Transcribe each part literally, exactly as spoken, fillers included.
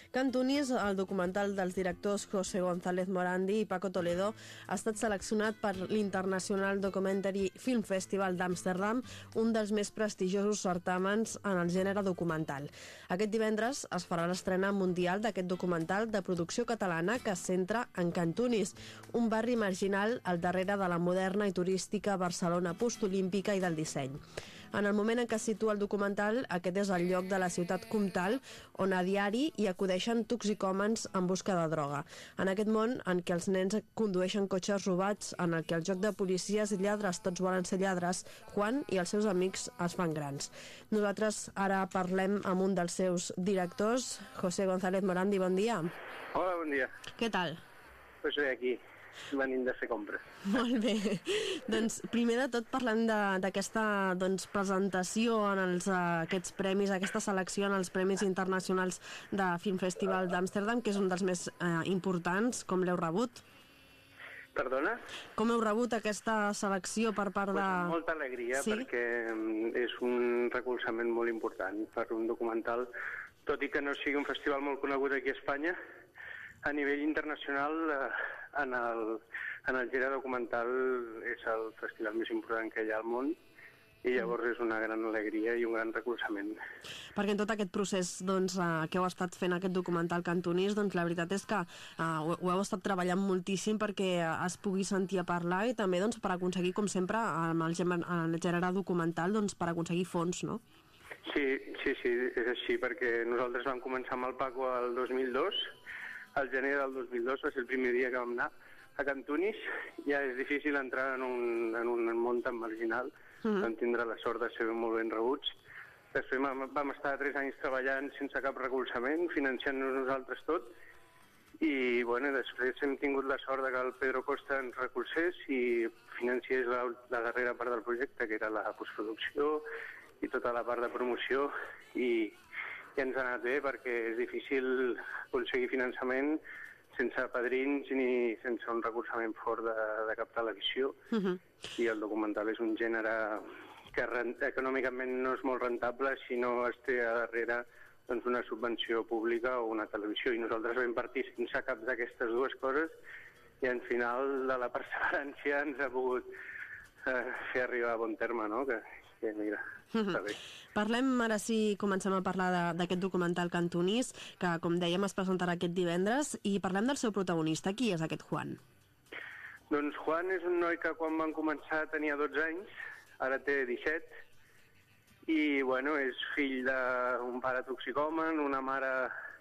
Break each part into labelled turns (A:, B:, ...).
A: Cantunis, el documental dels directors José González Morandi i Paco Toledo, ha estat seleccionat per l'International Documentary Film Festival d'Amsterdam, un dels més prestigiosos certàmens en el gènere documental. Aquest divendres es farà l'estrena mundial d'aquest documental de producció catalana que es centra en Cantunis, un barri marginal al darrere de la moderna i turística Barcelona postolímpica i del disseny. En el moment en què es situa el documental, aquest és el lloc de la ciutat comtal on a diari hi acudeixen toxicòmens en busca de droga. En aquest món en què els nens condueixen cotxes robats, en el que el joc de policies i lladres tots volen ser lladres, Juan i els seus amics es fan grans. Nosaltres ara parlem amb un dels seus directors, José González Morandi. Bon dia.
B: Hola, bon dia.
A: Què tal?
B: Pues bé, aquí, venint de fer compres.
A: Molt bé. Doncs primer de tot parlem d'aquesta doncs, presentació en els, uh, aquests premis, aquesta selecció en els Premis Internacionals de Film Festival d'Amsterdam, que és un dels més uh, importants. Com l'heu rebut?
B: Perdona?
A: Com heu rebut aquesta selecció per part de...
B: Pues amb molta alegria,
A: sí?
B: Perquè és un recolzament molt important per un documental, tot i que no sigui un festival molt conegut aquí a Espanya. A nivell internacional, eh, en, el, en el gènere documental és el festival més important que hi ha al món, i llavors és una gran alegria i un gran recolzament.
A: Perquè en tot aquest procés doncs, eh, que heu estat fent aquest documental Cantunis, doncs la veritat és que eh, ho, ho heu estat treballant moltíssim perquè es pugui sentir a parlar i també doncs, per aconseguir, com sempre, amb el, en el gènere documental, doncs, per aconseguir fons, no?
B: Sí, sí, sí, és així, perquè nosaltres vam començar amb el Paco el dos mil dos, al gener del dos mil dos va ser el primer dia que vam anar a Cantunis. Ja és difícil entrar en un, en un món tan marginal, mm-hmm. Vam tindre la sort de ser molt ben rebuts. Després vam, vam estar tres anys treballant sense cap recolzament, financiant-nos nosaltres tot, i bueno, després hem tingut la sort de que el Pedro Costa ens recolzés i financiés la, la darrera part del projecte, que era la postproducció i tota la part de promoció, i i ens ha anat bé perquè és difícil aconseguir finançament sense padrins ni sense un recolzament fort de, de cap televisió. Uh-huh. I el documental és un gènere que rent, econòmicament no és molt rentable si no es té a darrere doncs, una subvenció pública o una televisió, i nosaltres vam partir sense cap d'aquestes dues coses i al final de la perseverància ens ha pogut eh, fer arribar a bon terme, no? Que, que mira, està bé.
A: Parlem ara sí, comencem a parlar d'aquest documental Cantunis, que com dèiem es presentarà aquest divendres, i parlem del seu protagonista. Qui és aquest Juan?
B: Doncs Juan és un noi que quan van començar tenia dotze anys, ara té disset, i bueno, és fill d'un pare toxicòman, una mare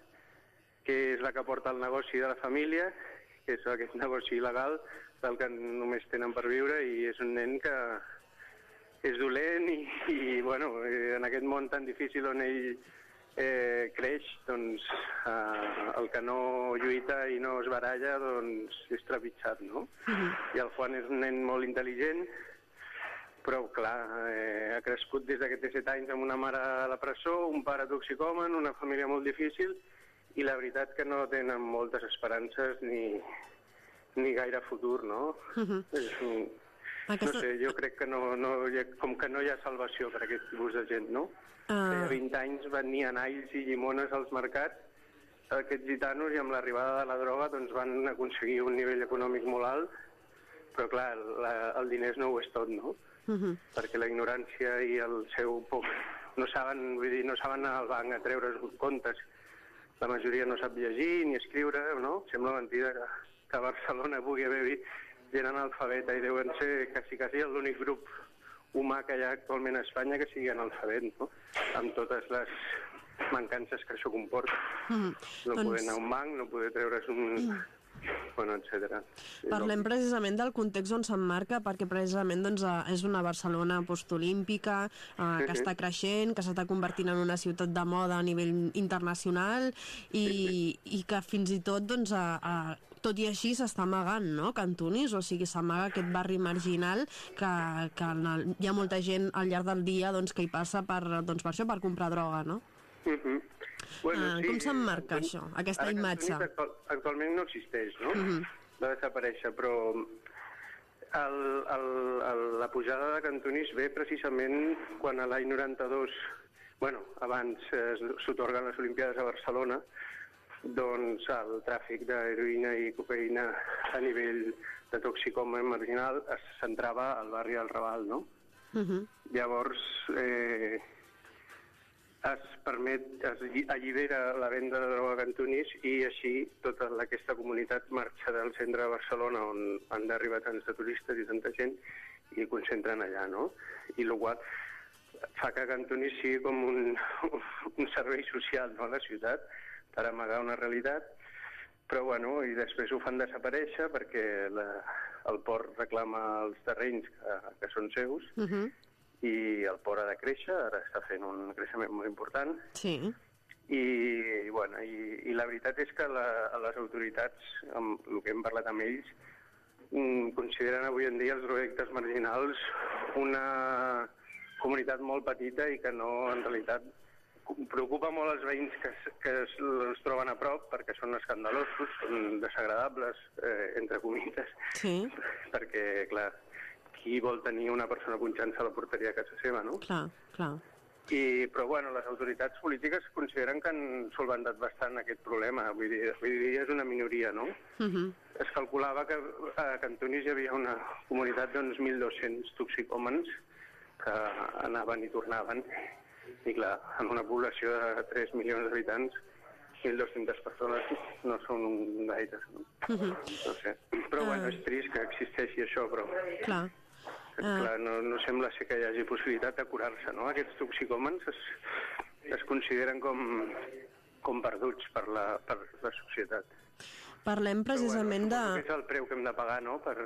B: que és la que porta el negoci de la família, que és aquest negoci il·legal del que només tenen per viure, i és un nen que és dolent i, i bueno, en aquest món tan difícil on ell eh, creix, doncs eh, el que no lluita i no es baralla doncs és trepitjat, no? Uh-huh. I el Juan és un nen molt intel·ligent, però clar, eh, ha crescut des que té set anys amb una mare a la presó, un pare toxicòman, una família molt difícil, i la veritat que no tenen moltes esperances ni, ni gaire futur, no? Uh-huh. És un... Aquesta... No sé, jo crec que no, no, com que no hi ha salvació per aquest tipus de gent, no? Uh... A vint anys venien alls i llimones als mercats, aquests gitanos, i amb l'arribada de la droga doncs van aconseguir un nivell econòmic molt alt, però clar, la, el diners no ho és tot, no? Uh-huh. Perquè la ignorància i el seu poc... No saben, vull dir, no saben anar al banc a treure's comptes. La majoria no sap llegir ni escriure, no? Sembla mentida que, que a Barcelona pugui haver gent analfabeta, i deuen ser quasi, quasi l'únic grup humà que hi ha actualment a Espanya que sigui analfabet, no? Amb totes les mancances que això comporta. Mm, no doncs... poder anar a un banc, no poder treure's un... Mm. Bueno, etcètera.
A: Parlem precisament del context on s'emmarca, perquè precisament doncs, és una Barcelona postolímpica eh, que està creixent, que s'està convertint en una ciutat de moda a nivell internacional i, i que fins i tot doncs, a, a, tot i així s'està amagant, no? Cantunis, o sigui, s'amaga aquest barri marginal que, que el, hi ha molta gent al llarg del dia doncs, que hi passa per, doncs, per això, per comprar droga, no?
B: Uh-huh. Bueno,
A: ah,
B: sí,
A: com s'emmarca
B: Cantunis,
A: això, aquesta
B: ara
A: imatge?
B: Actual, actualment no existeix, no? Uh-huh. Va desaparèixer, però el, el, el, la pujada de Cantunis ve precisament quan a l'any noranta-dos, bueno, abans eh, s'otorguen les Olimpiades a Barcelona, doncs el tràfic d'heroïna i cocaïna a nivell de toxicòman marginal es centrava al barri del Raval, no? Uh-huh. Llavors, eh, es permet, es allibera la venda de droga a Cantúniz i així tota aquesta comunitat marxa del centre de Barcelona on han d'arribar tants de turistes i tanta gent i concentren allà, no? I el qual fa que Cantúniz sigui com un, un servei social, no?, a la ciutat per amagar una realitat, però bueno, i després ho fan desaparèixer perquè la, el port reclama els terrenys que, que són seus, uh-huh. i el port ha de créixer, ara està fent un creixement molt important.
A: Sí.
B: I, i, bueno, i, i la veritat és que la, les autoritats, amb el que hem parlat amb ells, consideren avui en dia els drogoaddictes marginals una comunitat molt petita i que no, en realitat, preocupa molt els veïns que, que els troben a prop perquè són escandalosos, són desagradables, eh, entre comites,
A: sí.
B: perquè, clar, qui vol tenir una persona punxant-se a la porteria a casa seva, no?
A: Clar, clar.
B: I, però, bueno, les autoritats polítiques consideren que han solventat bastant aquest problema. Vull dir, vull dir és una minoria, no? Uh-huh. Es calculava que a Cantúniz hi havia una comunitat d'uns mil dos-cents toxicòmens que anaven i tornaven. I, clar, en una població de tres milions d'habitants, mil dos-centes persones no són gaires, no? Uh-huh. No sé. Però, uh... bueno, és trist que existeixi això, però...
A: Clar.
B: Uh... Clar, no, no sembla ser que hi hagi possibilitat de curar-se, no? Aquests toxicòmens es, es consideren com, com perduts per la, per la societat.
A: Parlem precisament
B: però, bueno,
A: de...
B: és el preu que hem de pagar, no?, per,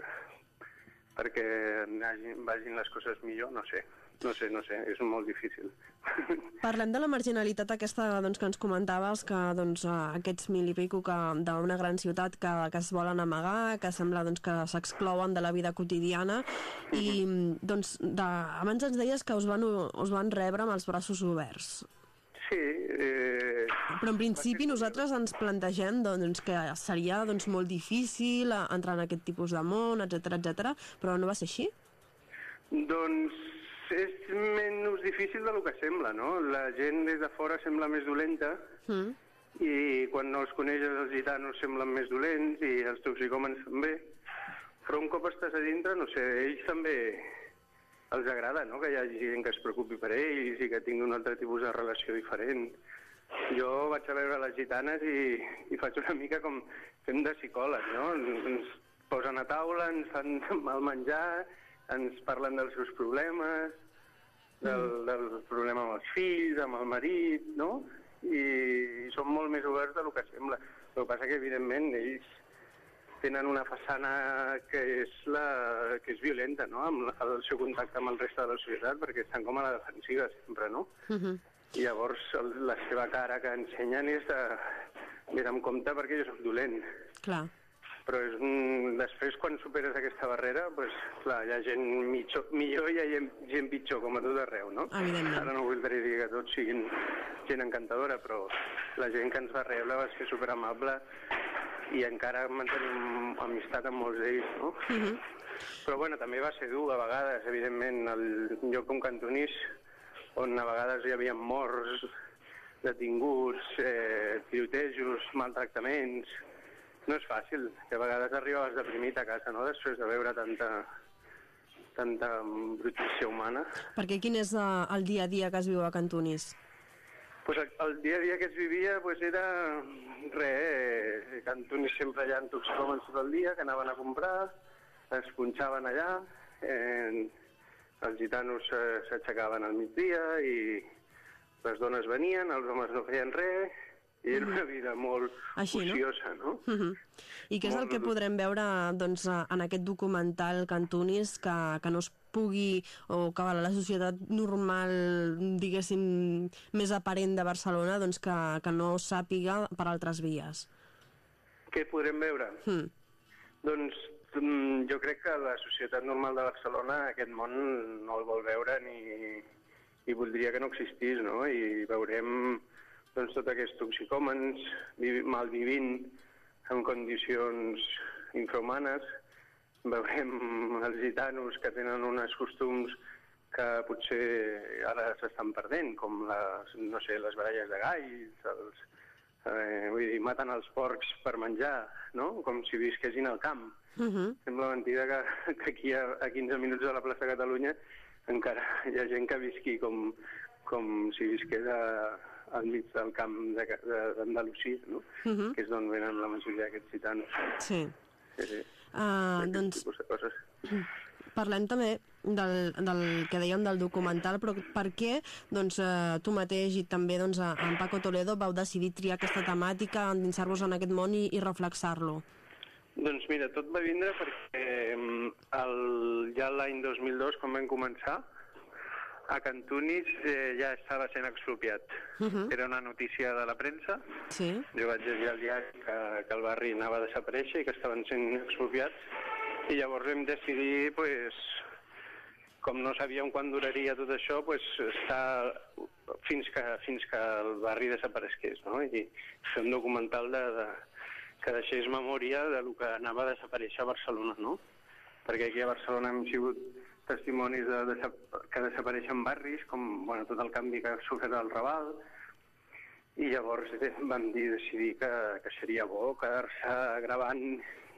B: perquè vagin les coses millor, no sé. No sé, no sé, és molt difícil.
A: Parlem de la marginalitat aquesta doncs, que ens comentaves, que doncs, aquests mil i pico que d'una gran ciutat que, que es volen amagar, que sembla doncs, que s'exclouen de la vida quotidiana, i doncs, de, abans ens deies que us van, us van rebre amb els braços oberts.
B: Sí. Eh...
A: Però en principi nosaltres ens plantegem doncs, que seria doncs, molt difícil entrar en aquest tipus de món, etcètera, etcètera, però no va ser així?
B: Doncs és menys difícil del que sembla, no? La gent des de fora sembla més dolenta mm. i quan no els coneixes els gitanos semblen més dolents i els toxicòmens també, però un cop estàs a dintre, no sé, ells també els agrada, no?, que hi hagi gent que es preocupi per ells i que tingui un altre tipus de relació diferent. Jo vaig a veure les gitanes i, i faig una mica com fem de psicòleg, no? Ens posen a taula, ens fan el menjar, ens parlen dels seus problemes, del, del problema amb els fills, amb el marit, no? I són molt més oberts del que sembla. El que passa que, evidentment, ells tenen una façana que és, la, que és violenta, no?, amb el seu contacte amb el reste de la societat, perquè estan com a la defensiva sempre, no? Uh-huh. I llavors el, la seva cara que ensenyen és de... Mira, amb compte perquè jo soc dolent. Clar. Però és un... després, quan superes aquesta barrera, pues, clar, hi ha gent mitjor, millor i hi ha gent pitjor, com a tot arreu, no?
A: Evidentment.
B: Ara no voldria dir que tots siguin gent encantadora, però la gent que ens va rebre va ser superamable i encara mantenim amistat amb molts d'ells, no? Uh-huh. Però, bueno, també va ser dur, a vegades, evidentment, el lloc com Cantúniz, on a vegades hi havia morts, detinguts, eh, tirotejos, maltractaments... No és fàcil, que a vegades arribaves deprimit a casa, no?, després de veure tanta, tanta brutícia humana. Perquè
A: quin és uh, el dia a dia que es viu a Cantúniz?
B: Pues el, el dia a dia que es vivia pues era res, eh, Cantúniz sempre hi ha toxicòmens tot el dia, que anaven a comprar, es punxaven allà, eh, els gitanos eh, s'aixecaven al migdia i les dones venien, els homes no feien res... I era una vida molt Així, ociosa, no? no? Uh-huh.
A: I què és el que podrem veure doncs, en aquest documental Cantúniz que, que no es pugui, o que la societat normal, diguéssim, més aparent de Barcelona, doncs que, que no sàpiga per altres vies?
B: Què podrem veure? Mm. Doncs jo crec que la societat normal de Barcelona aquest món no el vol veure ni, i voldria que no existís, no? I veurem... doncs tots aquests toxicòmens malvivint en condicions infrahumanes. Veurem els gitanos que tenen uns costums que potser ara s'estan perdent, com les, no sé, les baralles de galls, els, Eh, vull dir, maten els porcs per menjar, no? Com si visquessin al camp.
A: Uh -huh.
B: Sembla mentida que, que aquí a, a quinze minuts de la plaça Catalunya encara hi ha gent que visqui com, com si visqués a, al mig del camp d'Andalusia, no? Uh -huh. Que és d'on venen la majoria d'aquests gitanos.
A: Sí.
B: Sí, sí.
A: Uh, doncs...
B: tipus de coses.
A: Parlem també del, del que dèiem del documental, però per què doncs, eh, tu mateix i també doncs, en Paco Toledo vau decidir triar aquesta temàtica, endinsar-vos en aquest món i, i reflexar-lo?
B: Doncs mira, tot va vindre perquè el, ja l'any dos mil dos, quan vam començar, a Cantunis eh, ja estava sent expropiat. Uh -huh. Era una notícia de la premsa.
A: Sí.
B: Jo vaig llegir al diari que, que el barri anava a desaparèixer i que estaven sent expropiats. I llavors vam decidir, pues, com no sabíem quan duraria tot això, pues, estar fins que, fins que el barri desaparegués, no? I fer un documental de, de, que deixés memòria de lo que anava a desaparèixer a Barcelona, no? Perquè aquí a Barcelona hem sigut testimonis de, de, que desapareixen barris, com bueno, tot el canvi que ha sofert el Raval, i llavors vam dir, decidir que, que seria bo quedar-se gravant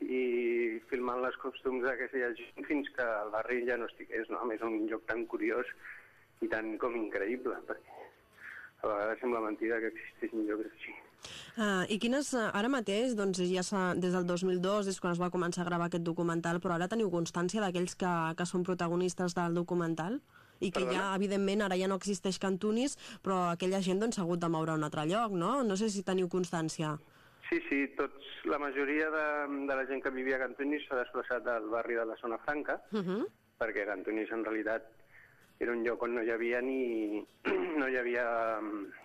B: i filmant les costums d'aquesta gent fins que el barri ja no estigués, no? A més, un lloc tan curiós i tan com increïble, perquè a vegades sembla mentida que existeixin llocs així.
A: Uh, I quines, ara mateix, doncs ja des del dos mil dos és quan es va començar a gravar aquest documental, però ara teniu constància d'aquells que, que són protagonistes del documental? I que Perdona? ja, evidentment, ara ja no existeix Cantunis, però aquella gent doncs, s'ha hagut de moure a un altre lloc, no? No sé si teniu constància.
B: Sí, sí, tots, la majoria de, de la gent que vivia a Cantunis s'ha desplaçat al barri de la Zona Franca, uh -huh. perquè Cantunis en realitat era un lloc on no hi havia ni... no hi havia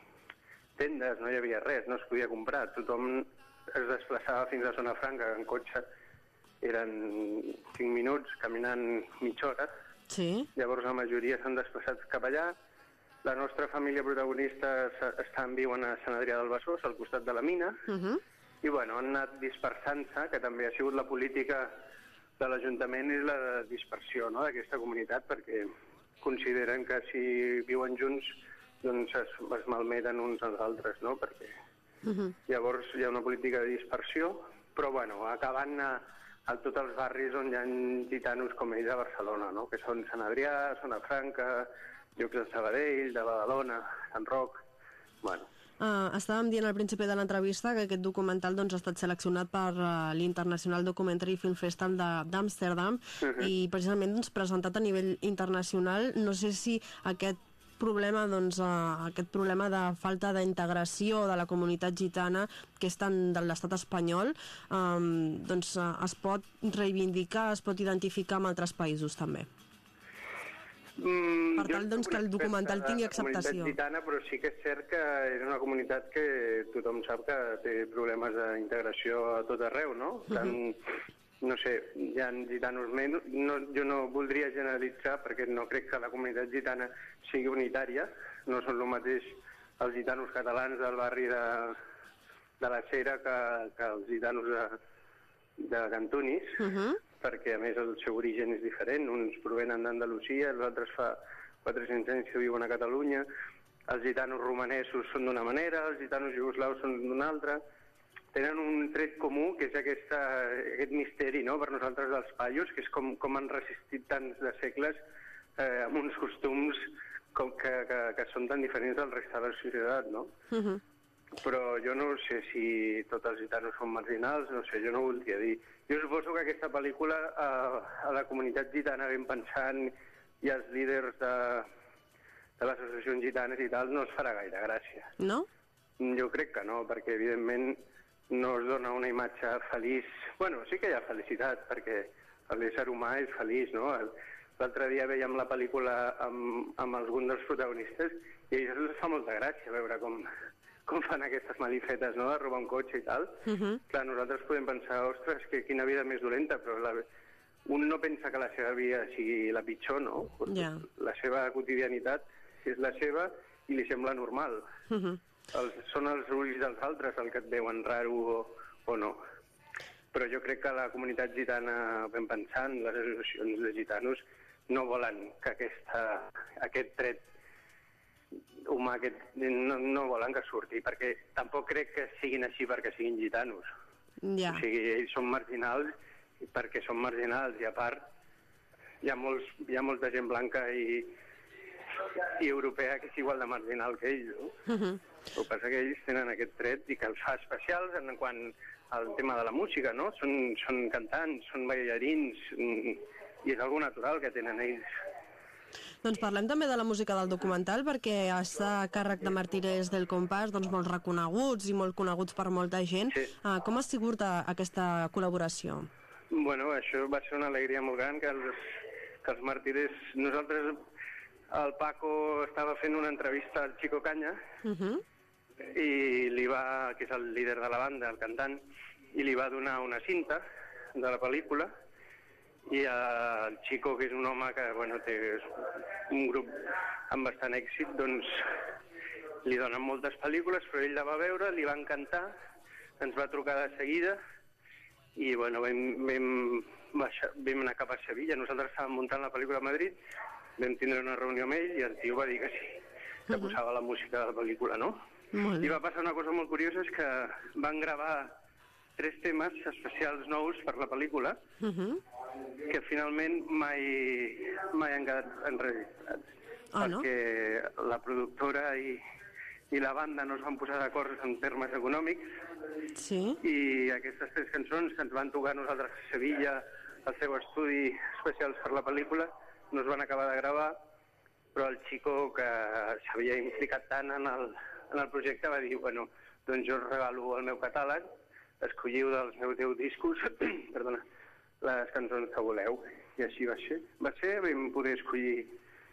B: tendes, no hi havia res, no es podia comprar. Tothom es desplaçava fins a Zona Franca, en cotxe eren cinc minuts, caminant mitja hora.
A: Sí.
B: Llavors la majoria s'han desplaçat cap allà. La nostra família protagonista està en viu a Sant Adrià del Besòs, al costat de la mina, uh -huh. i bueno, han anat dispersant-se, que també ha sigut la política de l'Ajuntament, és la dispersió, no?, d'aquesta comunitat, perquè consideren que si viuen junts doncs es, es malmeten uns als altres, no?, perquè uh -huh. llavors hi ha una política de dispersió, però bueno, acabant a, a tots els barris on hi ha gitanos com ells a Barcelona, no?, que són Sant Adrià, Zona Franca, llocs de Sabadell, de Badalona, Sant Roc, bueno.
A: Uh, estàvem dient al principi de l'entrevista que aquest documental doncs, ha estat seleccionat per uh, l'International Documentary Film Festival d'Amsterdam uh -huh. i precisament doncs, presentat a nivell internacional. No sé si aquest problema, doncs, uh, aquest problema de falta d'integració de la comunitat gitana que és tant de l'estat espanyol um, doncs, uh, es pot reivindicar, es pot identificar amb altres països també.
B: Mm,
A: per tal doncs, que el documental tingui acceptació.
B: Gitana, però sí que és cert que és una comunitat que tothom sap que té problemes d'integració a tot arreu, no? Tant, uh -huh. no sé, hi ha gitanos menys, no, jo no voldria generalitzar perquè no crec que la comunitat gitana sigui unitària, no són el mateix els gitanos catalans del barri de, de la Cera que, que els gitanos de, de Cantunis, uh -huh. perquè a més el seu origen és diferent, uns provenen d'Andalusia, els altres fa quatre-cents anys que viuen a Catalunya, els gitanos romanesos són d'una manera, els gitanos jugoslaus són d'una altra, tenen un tret comú que és aquesta, aquest misteri, no?, per nosaltres dels paios, que és com, com han resistit tants de segles eh, amb uns costums com que, que, que són tan diferents del reste de la societat, no? Uh -huh. Però jo no sé si tots els gitanos són marginals, no sé, jo no ho voldria dir. Jo suposo que aquesta pel·lícula a, a la comunitat gitana ben pensant i als líders de, de les associacions gitanes i tal no es farà gaire gràcia.
A: No?
B: Jo crec que no, perquè evidentment no es dona una imatge feliç. Bueno, sí que hi ha felicitat, perquè l'ésser humà és feliç, no? L'altre dia veiem la pel·lícula amb, amb algun dels protagonistes i a ells els fa molta gràcia veure com... com fan aquestes malifetes, no?, de robar un cotxe i tal. Uh -huh. Clar, nosaltres podem pensar, ostres, que quina vida més dolenta, però la, un no pensa que la seva vida sigui la pitjor, no?
A: Yeah.
B: La seva quotidianitat és la seva i li sembla normal. Uh -huh. els, són els ulls dels altres el que et veuen raro o, o no. Però jo crec que la comunitat gitana, ben pensant, les associacions de gitanos, no volen que aquesta, aquest tret humà que no, no volen que surti, perquè tampoc crec que siguin així perquè siguin gitanos.
A: Ja.
B: O sigui, ells són marginals perquè són marginals, i a part hi ha, molts, hi ha molta gent blanca i, i europea que és igual de marginal que ells, no? Uh-huh. El que passa que ells tenen aquest tret i que els fa especials en quant al tema de la música, no? Són, són cantants, són ballarins, i és algo natural que tenen ells.
A: Doncs parlem també de la música del documental, perquè està a càrrec de Martires del Compàs, doncs molt reconeguts i molt coneguts per molta gent. Sí. Uh, com ha sigut aquesta col·laboració?
B: Bueno, això va ser una alegria molt gran, que els, que els Martires... Nosaltres, el Paco estava fent una entrevista al Chico Caña, uh-huh. i li va, que és el líder de la banda, el cantant, i li va donar una cinta de la pel·lícula, i el Chico, que és un home que bueno, té un grup amb bastant èxit, doncs li donen moltes pel·lícules, però ell la va veure, li va encantar, ens va trucar de seguida i bueno, vam, vam, baixar, vam anar cap a Sevilla. Nosaltres estàvem muntant la pel·lícula a Madrid, vam tindre una reunió amb ell i el tio va dir que sí, que uh-huh. posava la música de la pel·lícula, no? I va passar una cosa molt curiosa, és que van gravar tres temes especials nous per la pel·lícula, uh-huh. que finalment mai, mai han quedat enregistrats. Ah, perquè no? La productora i, i la banda no es van posar d'acord en termes econòmics, sí. I aquestes tres cançons que ens van tocar nosaltres a Sevilla, al seu estudi especials per la pel·lícula, no es van acabar de gravar, però el Chico, que s'havia implicat tant en el, en el projecte, va dir, bueno, doncs jo us regalo el meu catàleg, escolliu dels meus deu discos, perdona, les cançons que voleu. I així va ser. Va ser, vam poder escollir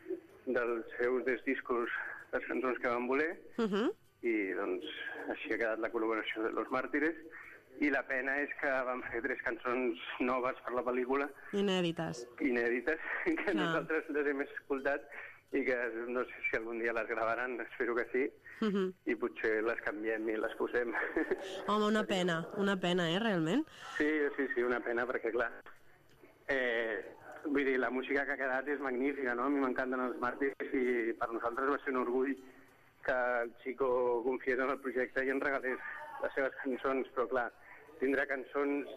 B: dels seus deu discos les cançons que vam voler, uh-huh. i doncs així ha quedat la col·laboració de Los Mártires. I la pena és que vam fer tres cançons noves per la pel·lícula.
A: Inèdites.
B: Inèdites, que Clar. Nosaltres les hem escoltat i que no sé si algun dia les gravaran, espero que sí, uh-huh. i potser les canviem i les posem.
A: Home, una pena, una pena, eh, realment?
B: Sí, sí, sí, una pena, perquè clar, eh, vull dir, la música que ha quedat és magnífica, no? A mi m'encanten els Màrtirs i per nosaltres va ser un orgull que el Chico confiés en el projecte i ens regalés les seves cançons, però clar, tindrà cançons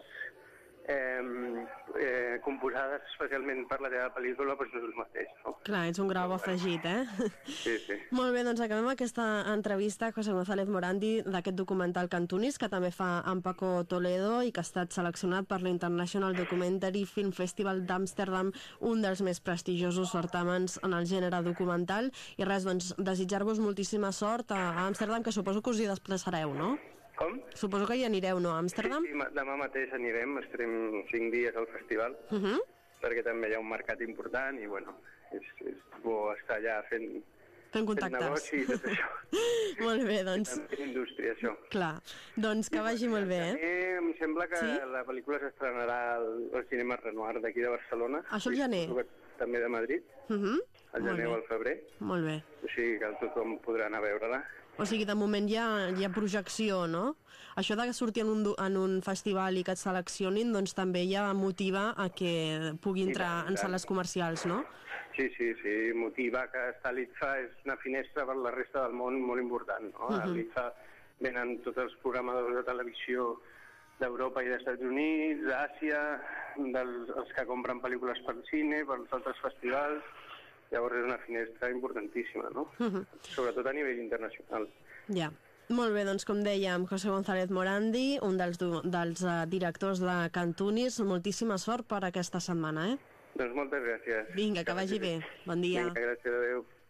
B: Eh, eh, composades especialment per la teva pel·lícula, però no és el mateix, no?
A: Clar, ets un grau afegit, eh?
B: Sí, sí.
A: Molt bé, doncs acabem aquesta entrevista a José González Morandi d'aquest documental Cantunis, que també fa en Paco Toledo i que ha estat seleccionat per l'International Documentary Film Festival d'Amsterdam, un dels més prestigiosos certàmens en el gènere documental. I res, doncs, desitjar-vos moltíssima sort a Amsterdam, que suposo que us hi desplaçareu, no?
B: Com?
A: Suposo que hi anireu, no, a Amsterdam?
B: Sí, sí, demà mateix anirem, estarem cinc dies al festival, uh-huh. perquè també hi ha un mercat important i, bueno, és, és bo estar allà fent,
A: fent contactes.
B: Fent negoci i tot això.
A: Molt bé, doncs.
B: Fent indústria, això.
A: Clar, doncs que I, vagi molt bé, eh?
B: Em sembla que
A: sí?
B: la pel·lícula s'estrenarà al, al cinema Renoir d'aquí de Barcelona.
A: Això al gener?
B: També de Madrid, uh-huh. al gener o al febrer.
A: Molt bé.
B: O sigui que tothom podrà anar a veure-la.
A: O sigui, de moment hi ha, hi ha projecció, no? Això de sortir en un, en un festival i que et seleccionin, doncs també ja motiva a que pugui entrar en sales comercials, no?
B: Sí, sí, sí, motiva que estar a l'I T F A és una finestra per la resta del món molt important, no? Uh-huh. A l'I T F A venen tots els programadors de televisió d'Europa i dels Estats Units, d'Àsia, dels els que compren pel·lícules per cine, per els altres festivals. Llavors és una finestra importantíssima, no? Uh-huh. Sobretot a nivell internacional.
A: Ja. Molt bé, doncs com dèiem, José González Morandi, un dels, dels uh, directors de Cantunis, moltíssima sort per aquesta setmana, eh?
B: Doncs moltes gràcies.
A: Vinga, que, que vagi bé. bé. Bon dia.
B: Vinga, gràcies, adéu.